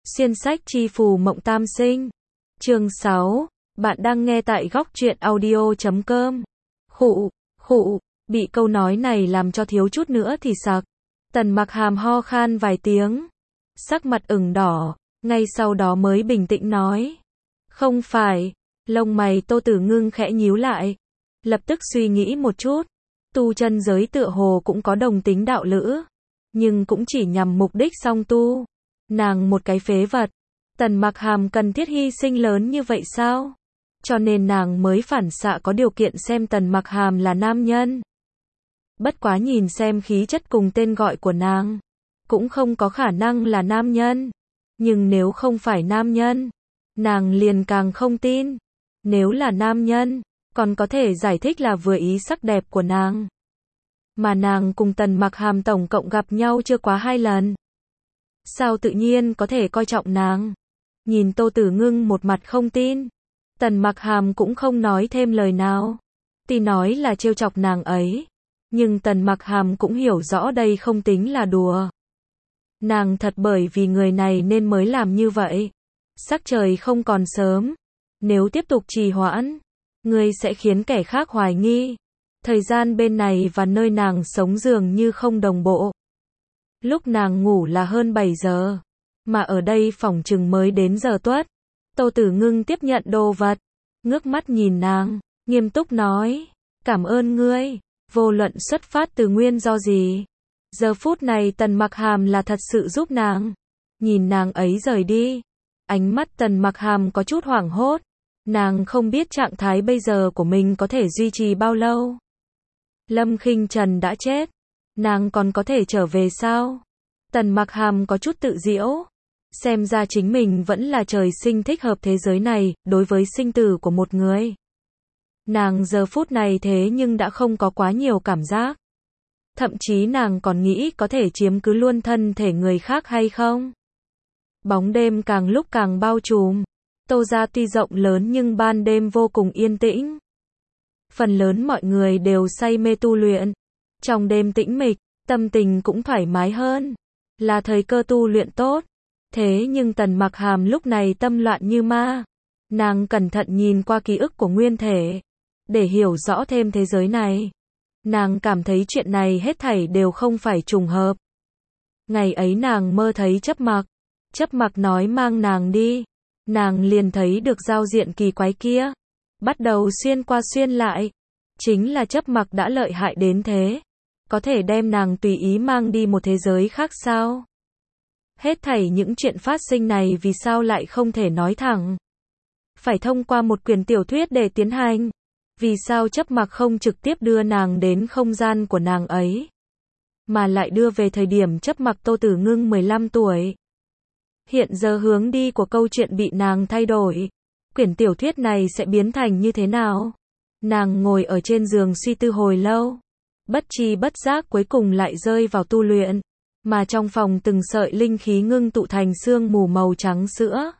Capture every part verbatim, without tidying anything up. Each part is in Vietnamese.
Xuyên sách chi phù mộng tam sinh. Chương sáu. Bạn đang nghe tại góc truyện audio chấm com. Khụ, khụ, bị câu nói này làm cho thiếu chút nữa thì sặc. Tần Mặc Hàm ho khan vài tiếng, sắc mặt ửng đỏ, ngay sau đó mới bình tĩnh nói. Không phải, lông mày Tô Tử Ngưng khẽ nhíu lại, lập tức suy nghĩ một chút. Tu chân giới tựa hồ cũng có đồng tính đạo lữ, nhưng cũng chỉ nhằm mục đích song tu. Nàng một cái phế vật, Tần Mặc Hàm cần thiết hy sinh lớn như vậy sao? Cho nên nàng mới phản xạ có điều kiện xem Tần Mặc Hàm là nam nhân. Bất quá nhìn xem khí chất cùng tên gọi của nàng, cũng không có khả năng là nam nhân. Nhưng nếu không phải nam nhân, nàng liền càng không tin. Nếu là nam nhân, còn có thể giải thích là vừa ý sắc đẹp của nàng. Mà nàng cùng Tần Mặc Hàm tổng cộng gặp nhau chưa quá hai lần. Sao tự nhiên có thể coi trọng nàng? Nhìn Tô Tử Ngưng một mặt không tin, Tần Mặc Hàm cũng không nói thêm lời nào. Tuy nói là trêu chọc nàng ấy, nhưng Tần Mặc Hàm cũng hiểu rõ đây không tính là đùa. Nàng thật bởi vì người này nên mới làm như vậy. Sắc trời không còn sớm, nếu tiếp tục trì hoãn, ngươi sẽ khiến kẻ khác hoài nghi. Thời gian bên này và nơi nàng sống dường như không đồng bộ. Lúc nàng ngủ là hơn bảy giờ, mà ở đây phỏng chừng mới đến giờ tuất. Tô Tử Ngưng tiếp nhận đồ vật, ngước mắt nhìn nàng, nghiêm túc nói, cảm ơn ngươi, vô luận xuất phát từ nguyên do gì. Giờ phút này Tần Mặc Hàm là thật sự giúp nàng. Nhìn nàng ấy rời đi, ánh mắt Tần Mặc Hàm có chút hoảng hốt. Nàng không biết trạng thái bây giờ của mình có thể duy trì bao lâu. Lâm Khinh Trần đã chết, nàng còn có thể trở về sao? Tần Mặc Hàm có chút tự giễu. Xem ra chính mình vẫn là trời sinh thích hợp thế giới này, đối với sinh tử của một người. Nàng giờ phút này thế nhưng đã không có quá nhiều cảm giác. Thậm chí nàng còn nghĩ có thể chiếm cứ luôn thân thể người khác hay không. Bóng đêm càng lúc càng bao trùm. Tô gia tuy rộng lớn nhưng ban đêm vô cùng yên tĩnh. Phần lớn mọi người đều say mê tu luyện. Trong đêm tĩnh mịch, tâm tình cũng thoải mái hơn. Là thời cơ tu luyện tốt. Thế nhưng Tần Mặc Hàm lúc này tâm loạn như ma. Nàng cẩn thận nhìn qua ký ức của nguyên thể, để hiểu rõ thêm thế giới này. Nàng cảm thấy chuyện này hết thảy đều không phải trùng hợp. Ngày ấy nàng mơ thấy Chấp Mặc. Chấp Mặc nói mang nàng đi. Nàng liền thấy được giao diện kỳ quái kia. Bắt đầu xuyên qua xuyên lại. Chính là Chấp Mặc đã lợi hại đến thế. Có thể đem nàng tùy ý mang đi một thế giới khác sao? Hết thảy những chuyện phát sinh này vì sao lại không thể nói thẳng? Phải thông qua một quyển tiểu thuyết để tiến hành. Vì sao Chấp Mặc không trực tiếp đưa nàng đến không gian của nàng ấy, mà lại đưa về thời điểm Chấp Mặc Tô Tử Ngưng mười lăm tuổi? Hiện giờ hướng đi của câu chuyện bị nàng thay đổi. Quyển tiểu thuyết này sẽ biến thành như thế nào? Nàng ngồi ở trên giường suy tư hồi lâu. Bất tri bất giác cuối cùng lại rơi vào tu luyện. Mà trong phòng từng sợi linh khí ngưng tụ thành sương mù màu trắng sữa.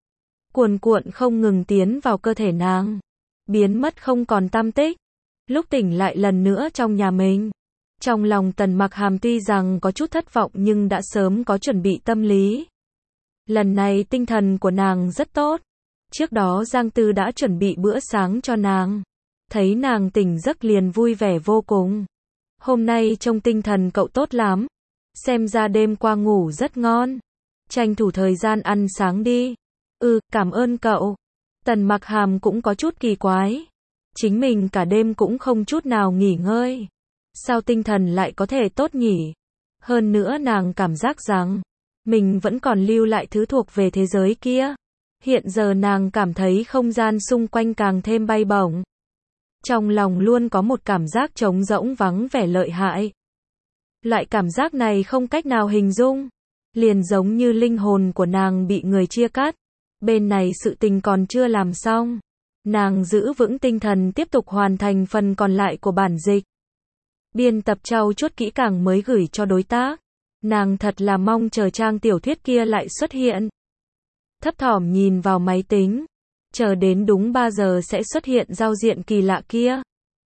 Cuồn cuộn không ngừng tiến vào cơ thể nàng. Biến mất không còn tăm tích. Lúc tỉnh lại lần nữa trong nhà mình. Trong lòng Tần Mặc Hàm tuy rằng có chút thất vọng nhưng đã sớm có chuẩn bị tâm lý. Lần này tinh thần của nàng rất tốt. Trước đó Giang Tư đã chuẩn bị bữa sáng cho nàng. Thấy nàng tỉnh giấc liền vui vẻ vô cùng. Hôm nay trông tinh thần cậu tốt lắm. Xem ra đêm qua ngủ rất ngon. Tranh thủ thời gian ăn sáng đi. Ừ, cảm ơn cậu. Tần Mặc Hàm cũng có chút kỳ quái. Chính mình cả đêm cũng không chút nào nghỉ ngơi. Sao tinh thần lại có thể tốt nhỉ? Hơn nữa nàng cảm giác rằng mình vẫn còn lưu lại thứ thuộc về thế giới kia. Hiện giờ nàng cảm thấy không gian xung quanh càng thêm bay bổng. Trong lòng luôn có một cảm giác trống rỗng vắng vẻ lợi hại. Loại cảm giác này không cách nào hình dung. Liền giống như linh hồn của nàng bị người chia cắt. Bên này sự tình còn chưa làm xong. Nàng giữ vững tinh thần tiếp tục hoàn thành phần còn lại của bản dịch. Biên tập trau chuốt kỹ càng mới gửi cho đối tác. Nàng thật là mong chờ trang tiểu thuyết kia lại xuất hiện. Thấp thỏm nhìn vào máy tính. Chờ đến đúng ba giờ sẽ xuất hiện giao diện kỳ lạ kia.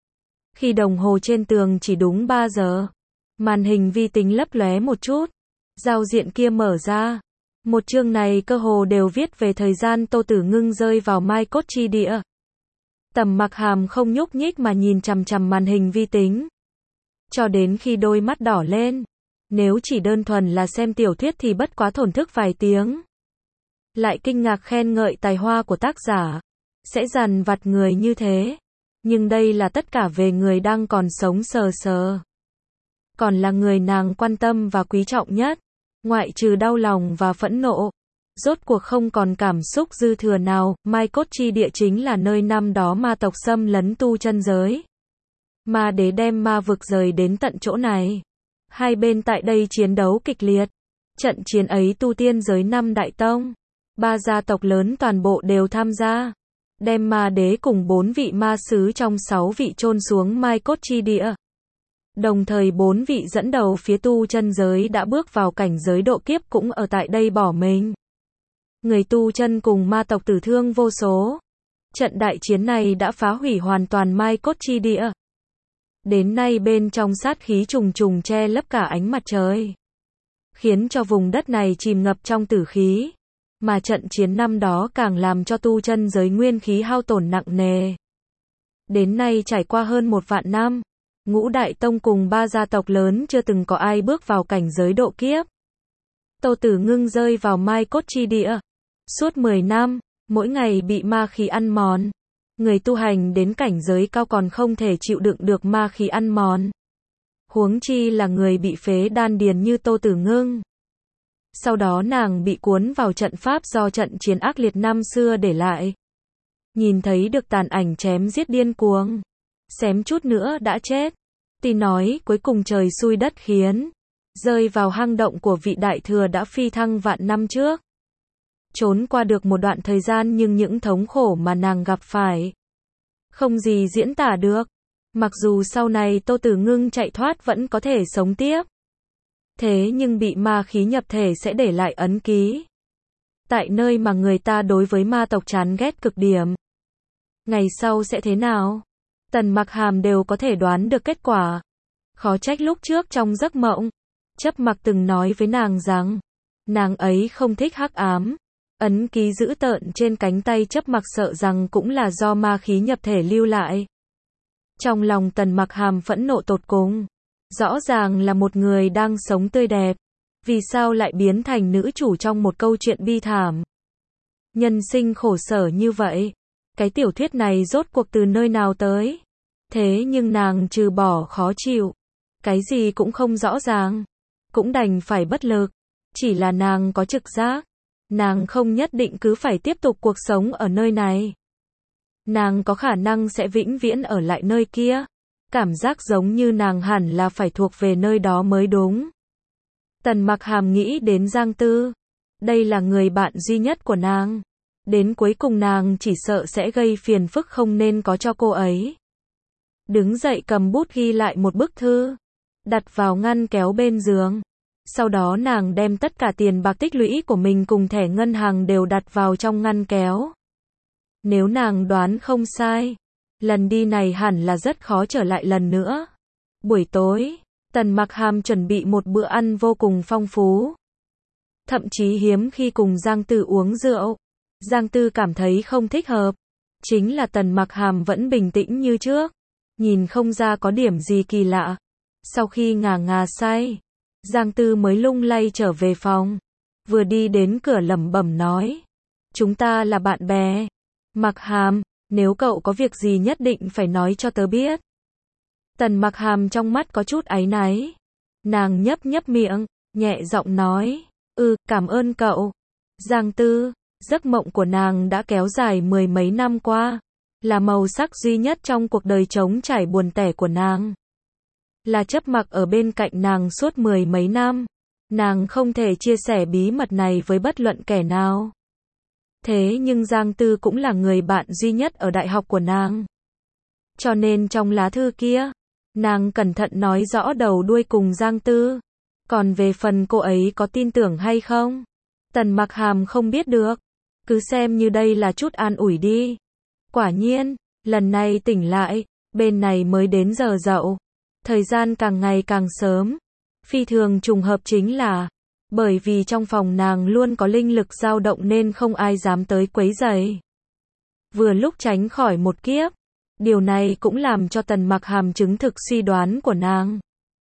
Khi đồng hồ trên tường chỉ đúng ba giờ. Màn hình vi tính lấp lóe một chút. Giao diện kia mở ra. Một chương này cơ hồ đều viết về thời gian Tô Tử Ngưng rơi vào mai cốt chi địa. Tầm Mặc Hàm không nhúc nhích mà nhìn chằm chằm màn hình vi tính. Cho đến khi đôi mắt đỏ lên. Nếu chỉ đơn thuần là xem tiểu thuyết thì bất quá thổn thức vài tiếng. Lại kinh ngạc khen ngợi tài hoa của tác giả. Sẽ dằn vặt người như thế. Nhưng đây là tất cả về người đang còn sống sờ sờ. Còn là người nàng quan tâm và quý trọng nhất. Ngoại trừ đau lòng và phẫn nộ. Rốt cuộc không còn cảm xúc dư thừa nào. Mai cốt chi địa chính là nơi năm đó ma tộc xâm lấn tu chân giới. Ma đế đem ma vực rời đến tận chỗ này. Hai bên tại đây chiến đấu kịch liệt. Trận chiến ấy tu tiên giới năm đại tông. Ba gia tộc lớn toàn bộ đều tham gia. Đem ma đế cùng bốn vị ma sứ trong sáu vị chôn xuống mai cốt chi địa. Đồng thời bốn vị dẫn đầu phía tu chân giới đã bước vào cảnh giới độ kiếp cũng ở tại đây bỏ mình. Người tu chân cùng ma tộc tử thương vô số. Trận đại chiến này đã phá hủy hoàn toàn mai cốt chi địa. Đến nay bên trong sát khí trùng trùng che lấp cả ánh mặt trời. Khiến cho vùng đất này chìm ngập trong tử khí. Mà trận chiến năm đó càng làm cho tu chân giới nguyên khí hao tổn nặng nề. Đến nay trải qua hơn một vạn năm. Ngũ đại tông cùng ba gia tộc lớn chưa từng có ai bước vào cảnh giới độ kiếp. Tô Tử Ngưng rơi vào mai cốt chi địa. Suốt mười năm, mỗi ngày bị ma khí ăn mòn. Người tu hành đến cảnh giới cao còn không thể chịu đựng được ma khí ăn mòn. Huống chi là người bị phế đan điền như Tô Tử Ngưng. Sau đó nàng bị cuốn vào trận pháp do trận chiến ác liệt năm xưa để lại. Nhìn thấy được tàn ảnh chém giết điên cuồng. Xém chút nữa đã chết. Tỷ nói cuối cùng trời xui đất khiến. Rơi vào hang động của vị đại thừa đã phi thăng vạn năm trước. Trốn qua được một đoạn thời gian nhưng những thống khổ mà nàng gặp phải. Không gì diễn tả được. Mặc dù sau này Tô Tử Ngưng chạy thoát vẫn có thể sống tiếp. Thế nhưng bị ma khí nhập thể sẽ để lại ấn ký. Tại nơi mà người ta đối với ma tộc chán ghét cực điểm. Ngày sau sẽ thế nào? Tần Mặc Hàm đều có thể đoán được kết quả. Khó trách lúc trước trong giấc mộng. Chấp Mặc từng nói với nàng rằng. Nàng ấy không thích hắc ám. Ấn ký dữ tợn trên cánh tay Chấp Mặc sợ rằng cũng là do ma khí nhập thể lưu lại. Trong lòng Tần Mặc Hàm phẫn nộ tột cùng. Rõ ràng là một người đang sống tươi đẹp. Vì sao lại biến thành nữ chủ trong một câu chuyện bi thảm? Nhân sinh khổ sở như vậy. Cái tiểu thuyết này rốt cuộc từ nơi nào tới? Thế nhưng nàng trừ bỏ khó chịu. Cái gì cũng không rõ ràng. Cũng đành phải bất lực. Chỉ là nàng có trực giác. Nàng không nhất định cứ phải tiếp tục cuộc sống ở nơi này. Nàng có khả năng sẽ vĩnh viễn ở lại nơi kia. Cảm giác giống như nàng hẳn là phải thuộc về nơi đó mới đúng. Tần Mặc Hàm nghĩ đến Giang Tư. Đây là người bạn duy nhất của nàng. Đến cuối cùng nàng chỉ sợ sẽ gây phiền phức không nên có cho cô ấy. Đứng dậy cầm bút ghi lại một bức thư. Đặt vào ngăn kéo bên giường. Sau đó nàng đem tất cả tiền bạc tích lũy của mình cùng thẻ ngân hàng đều đặt vào trong ngăn kéo. Nếu nàng đoán không sai. Lần đi này hẳn là rất khó trở lại lần nữa. Buổi tối, Tần Mặc Hàm chuẩn bị một bữa ăn vô cùng phong phú. Thậm chí hiếm khi cùng Giang Tư uống rượu. Giang Tư cảm thấy không thích hợp. Chính là Tần Mặc Hàm vẫn bình tĩnh như trước. Nhìn không ra có điểm gì kỳ lạ. Sau khi ngà ngà say, Giang Tư mới lung lay trở về phòng. Vừa đi đến cửa lẩm bẩm nói. Chúng ta là bạn bè. Mặc Hàm, nếu cậu có việc gì nhất định phải nói cho tớ biết. Tần Mặc Hàm trong mắt có chút áy náy. Nàng nhấp nhấp miệng, nhẹ giọng nói. Ừ, cảm ơn cậu. Giang Tư, giấc mộng của nàng đã kéo dài mười mấy năm qua. Là màu sắc duy nhất trong cuộc đời trống trải buồn tẻ của nàng. Là Chấp Mặc ở bên cạnh nàng suốt mười mấy năm. Nàng không thể chia sẻ bí mật này với bất luận kẻ nào. Thế nhưng Giang Tư cũng là người bạn duy nhất ở đại học của nàng. Cho nên trong lá thư kia, nàng cẩn thận nói rõ đầu đuôi cùng Giang Tư. Còn về phần cô ấy có tin tưởng hay không? Tần Mặc Hàm không biết được. Cứ xem như đây là chút an ủi đi. Quả nhiên, lần này tỉnh lại, bên này mới đến giờ dậu. Thời gian càng ngày càng sớm. Phi thường trùng hợp chính là, Bởi vì trong phòng nàng luôn có linh lực dao động nên không ai dám tới quấy rầy. Vừa lúc tránh khỏi một kiếp. Điều này cũng làm cho Tần Mặc Hàm chứng thực suy đoán của nàng.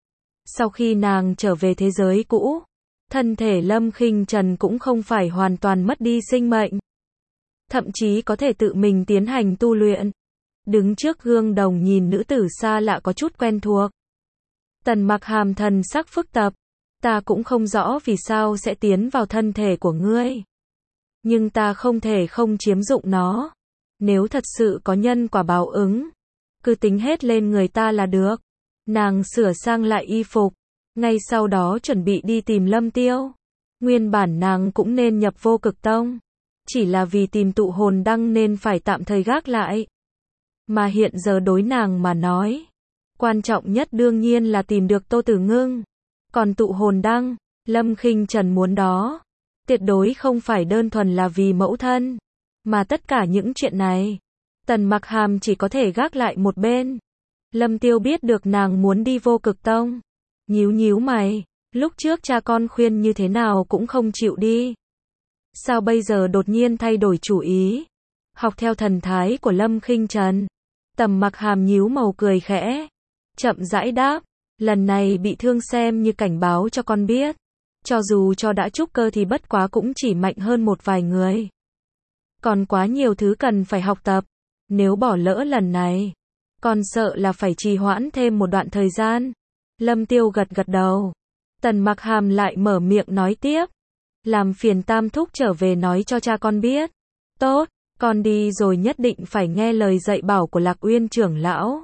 Sau khi nàng trở về thế giới cũ, thân thể Lâm Khinh Trần cũng không phải hoàn toàn mất đi sinh mệnh. Thậm chí có thể tự mình tiến hành tu luyện. Đứng trước gương đồng nhìn nữ tử xa lạ có chút quen thuộc. Tần Mặc Hàm thần sắc phức tạp. Ta cũng không rõ vì sao sẽ tiến vào thân thể của ngươi. Nhưng ta không thể không chiếm dụng nó. Nếu thật sự có nhân quả báo ứng, cứ tính hết lên người ta là được. Nàng sửa sang lại y phục, ngay sau đó chuẩn bị đi tìm Lâm Tiêu. Nguyên bản nàng cũng nên nhập Vô Cực Tông, chỉ là vì tìm tụ hồn đăng nên phải tạm thời gác lại. Mà hiện giờ đối nàng mà nói, quan trọng nhất đương nhiên là tìm được Tô Tử Ngưng. Còn tụ hồn đăng, Lâm Khinh Trần muốn đó, tuyệt đối không phải đơn thuần là vì mẫu thân, mà tất cả những chuyện này, Tần Mặc Hàm chỉ có thể gác lại một bên. Lâm Tiêu biết được nàng muốn đi Vô Cực Tông, nhíu nhíu mày, lúc trước cha con khuyên như thế nào cũng không chịu đi. Sao bây giờ đột nhiên thay đổi chủ ý? Học theo thần thái của Lâm Khinh Trần, Tần Mặc Hàm nhíu màu cười khẽ, chậm rãi đáp, lần này bị thương xem như cảnh báo cho con biết, cho dù cho đã trúc cơ thì bất quá cũng chỉ mạnh hơn một vài người. Còn quá nhiều thứ cần phải học tập, nếu bỏ lỡ lần này, con sợ là phải trì hoãn thêm một đoạn thời gian. Lâm Tiêu gật gật đầu. Tần Mặc Hàm lại mở miệng nói tiếp, làm phiền Tam thúc trở về nói cho cha con biết. Tốt, con đi rồi nhất định phải nghe lời dạy bảo của Lạc Uyên trưởng lão.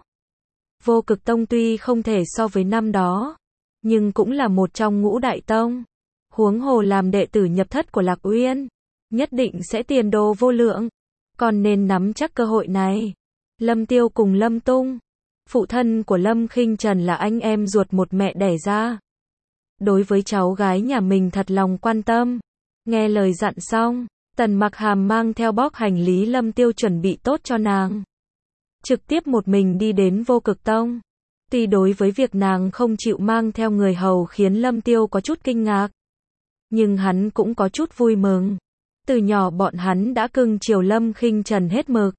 Vô Cực Tông tuy không thể so với năm đó, nhưng cũng là một trong ngũ đại tông. Huống hồ làm đệ tử nhập thất của Lạc Uyên, nhất định sẽ tiền đồ vô lượng. Còn nên nắm chắc cơ hội này. Lâm Tiêu cùng Lâm Tung, phụ thân của Lâm Khinh Trần là anh em ruột một mẹ đẻ ra. Đối với cháu gái nhà mình thật lòng quan tâm. Nghe lời dặn xong, Tần Mặc Hàm mang theo bóp hành lý Lâm Tiêu chuẩn bị tốt cho nàng. Trực tiếp một mình đi đến Vô Cực Tông. Tuy đối với việc nàng không chịu mang theo người hầu khiến Lâm Tiêu có chút kinh ngạc, nhưng hắn cũng có chút vui mừng. Từ nhỏ bọn hắn đã cưng chiều Lâm Khinh Trần hết mực.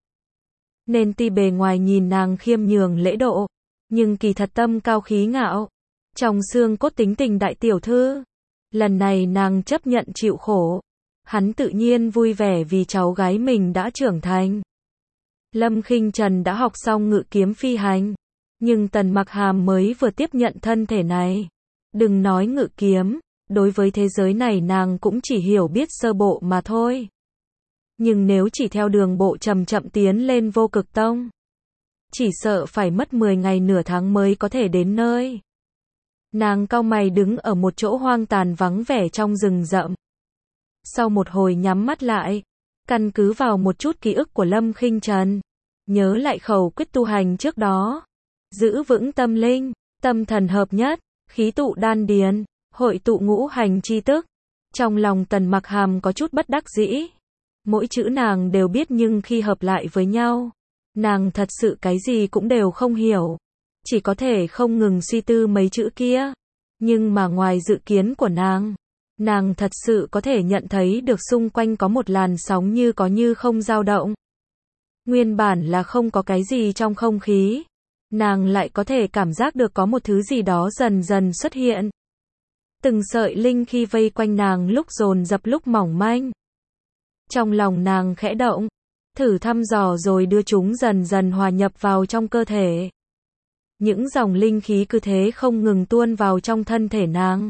Nên tuy bề ngoài nhìn nàng khiêm nhường lễ độ, nhưng kỳ thật tâm cao khí ngạo. Trong xương cốt tính tình đại tiểu thư. Lần này nàng chấp nhận chịu khổ. Hắn tự nhiên vui vẻ vì cháu gái mình đã trưởng thành. Lâm Khinh Trần đã học xong ngự kiếm phi hành. Nhưng Tần Mặc Hàm mới vừa tiếp nhận thân thể này. Đừng nói ngự kiếm, đối với thế giới này nàng cũng chỉ hiểu biết sơ bộ mà thôi. Nhưng nếu chỉ theo đường bộ chậm chậm tiến lên Vô Cực Tông, chỉ sợ phải mất mười ngày nửa tháng mới có thể đến nơi. Nàng cau mày đứng ở một chỗ hoang tàn vắng vẻ trong rừng rậm. Sau một hồi nhắm mắt lại, căn cứ vào một chút ký ức của Lâm Khinh Trần, nhớ lại khẩu quyết tu hành trước đó. Giữ vững tâm linh, tâm thần hợp nhất, khí tụ đan điền, hội tụ ngũ hành chi tức. Trong lòng Tần Mặc Hàm có chút bất đắc dĩ. Mỗi chữ nàng đều biết nhưng khi hợp lại với nhau, nàng thật sự cái gì cũng đều không hiểu. Chỉ có thể không ngừng suy tư mấy chữ kia. Nhưng mà ngoài dự kiến của nàng, nàng thật sự có thể nhận thấy được xung quanh có một làn sóng như có như không dao động. Nguyên bản là không có cái gì trong không khí. Nàng lại có thể cảm giác được có một thứ gì đó dần dần xuất hiện. Từng sợi linh khi vây quanh nàng lúc dồn dập lúc mỏng manh. Trong lòng nàng khẽ động, thử thăm dò rồi đưa chúng dần dần hòa nhập vào trong cơ thể. Những dòng linh khí cứ thế không ngừng tuôn vào trong thân thể nàng.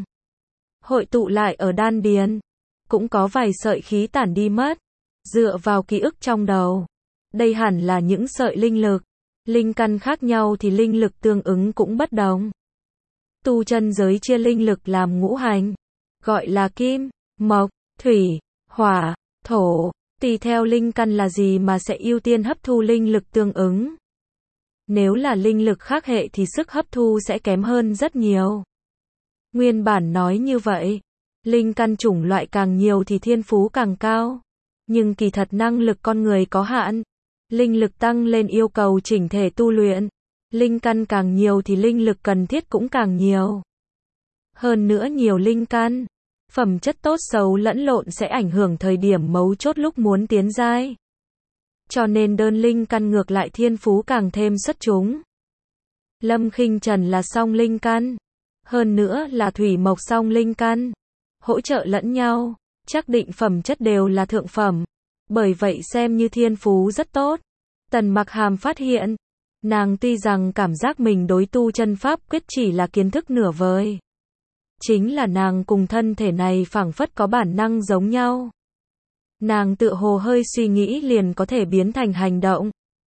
Hội tụ lại ở đan điền. Cũng có vài sợi khí tản đi mất. Dựa vào ký ức trong đầu. Đây hẳn là những sợi linh lực. Linh căn khác nhau thì linh lực tương ứng cũng bất đồng. Tu chân giới chia linh lực làm ngũ hành. Gọi là kim, mộc, thủy, hỏa, thổ. Tùy theo linh căn là gì mà sẽ ưu tiên hấp thu linh lực tương ứng. Nếu là linh lực khác hệ thì sức hấp thu sẽ kém hơn rất nhiều. Nguyên bản nói như vậy, linh căn chủng loại càng nhiều thì thiên phú càng cao. Nhưng kỳ thật năng lực con người có hạn. Linh lực tăng lên yêu cầu chỉnh thể tu luyện. Linh căn càng nhiều thì linh lực cần thiết cũng càng nhiều. Hơn nữa nhiều linh căn, Phẩm chất tốt xấu lẫn lộn sẽ ảnh hưởng thời điểm mấu chốt lúc muốn tiến giai. Cho nên đơn linh căn ngược lại thiên phú càng thêm xuất chúng. Lâm Khinh Trần là song linh căn, hơn nữa là thủy mộc song linh căn, hỗ trợ lẫn nhau, chắc định phẩm chất đều là thượng phẩm, bởi vậy xem như thiên phú rất tốt. Tần Mặc Hàm phát hiện, nàng tuy rằng cảm giác mình đối tu chân pháp quyết chỉ là kiến thức nửa vời, chính là nàng cùng thân thể này phảng phất có bản năng giống nhau. Nàng tựa hồ hơi suy nghĩ liền có thể biến thành hành động,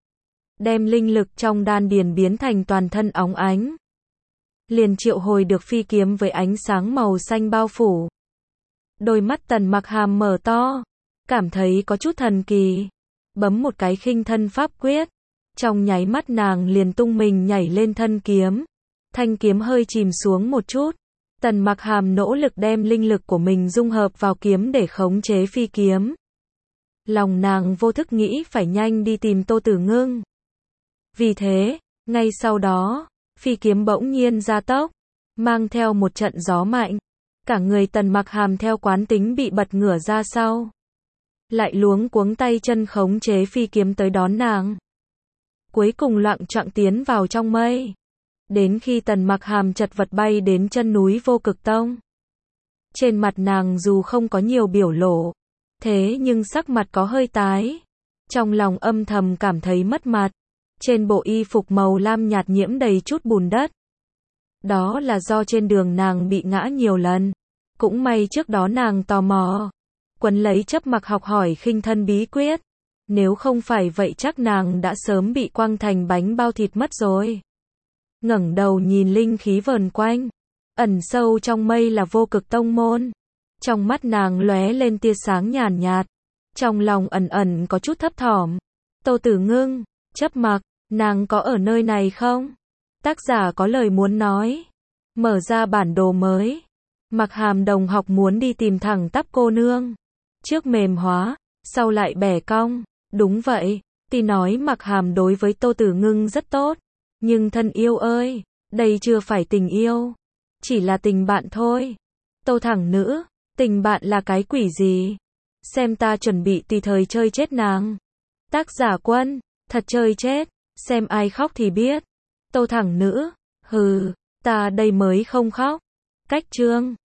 đem linh lực trong đan điền biến thành toàn thân óng ánh, liền triệu hồi được phi kiếm với ánh sáng màu xanh bao phủ. Đôi mắt Tần Mặc Hàm mở to, cảm thấy có chút thần kỳ, bấm một cái khinh thân pháp quyết, trong nháy mắt nàng liền tung mình nhảy lên thân kiếm, thanh kiếm hơi chìm xuống một chút. Tần Mặc Hàm nỗ lực đem linh lực của mình dung hợp vào kiếm để khống chế phi kiếm. Lòng nàng vô thức nghĩ phải nhanh đi tìm Tô Tử Ngưng. Vì thế, ngay sau đó, phi kiếm bỗng nhiên gia tốc, mang theo một trận gió mạnh. Cả người Tần Mặc Hàm theo quán tính bị bật ngửa ra sau. Lại luống cuống tay chân khống chế phi kiếm tới đón nàng. Cuối cùng loạng choạng tiến vào trong mây. Đến khi Tần Mặc Hàm chật vật bay đến chân núi Vô Cực Tông. Trên mặt nàng dù không có nhiều biểu lộ, thế nhưng sắc mặt có hơi tái. Trong lòng âm thầm cảm thấy mất mặt. Trên bộ y phục màu lam nhạt nhiễm đầy chút bùn đất. Đó là do trên đường nàng bị ngã nhiều lần. Cũng may trước đó nàng tò mò, quấn lấy Chấp Mặc học hỏi khinh thân bí quyết. Nếu không phải vậy chắc nàng đã sớm bị quăng thành bánh bao thịt mất rồi. Ngẩng đầu nhìn linh khí vờn quanh, ẩn sâu trong mây là Vô Cực Tông môn. Trong mắt nàng lóe lên tia sáng nhàn nhạt, trong lòng ẩn ẩn có chút thấp thỏm. Tô Tử Ngưng, Chấp Mặc, nàng có ở nơi này không? Tác giả có lời muốn nói. Mở ra bản đồ mới. Mặc Hàm đồng học muốn đi tìm thẳng tắp cô nương. Trước mềm hóa, sau lại bẻ cong. Đúng vậy, tuy nói Mặc Hàm đối với Tô Tử Ngưng rất tốt. Nhưng thân yêu ơi, đây chưa phải tình yêu. Chỉ là tình bạn thôi. Tô thẳng nữ, tình bạn là cái quỷ gì? Xem ta chuẩn bị tùy thời chơi chết nàng. Tác giả Quân, thật chơi chết, xem ai khóc thì biết. Tô thẳng nữ, hừ, ta đây mới không khóc. Cách chương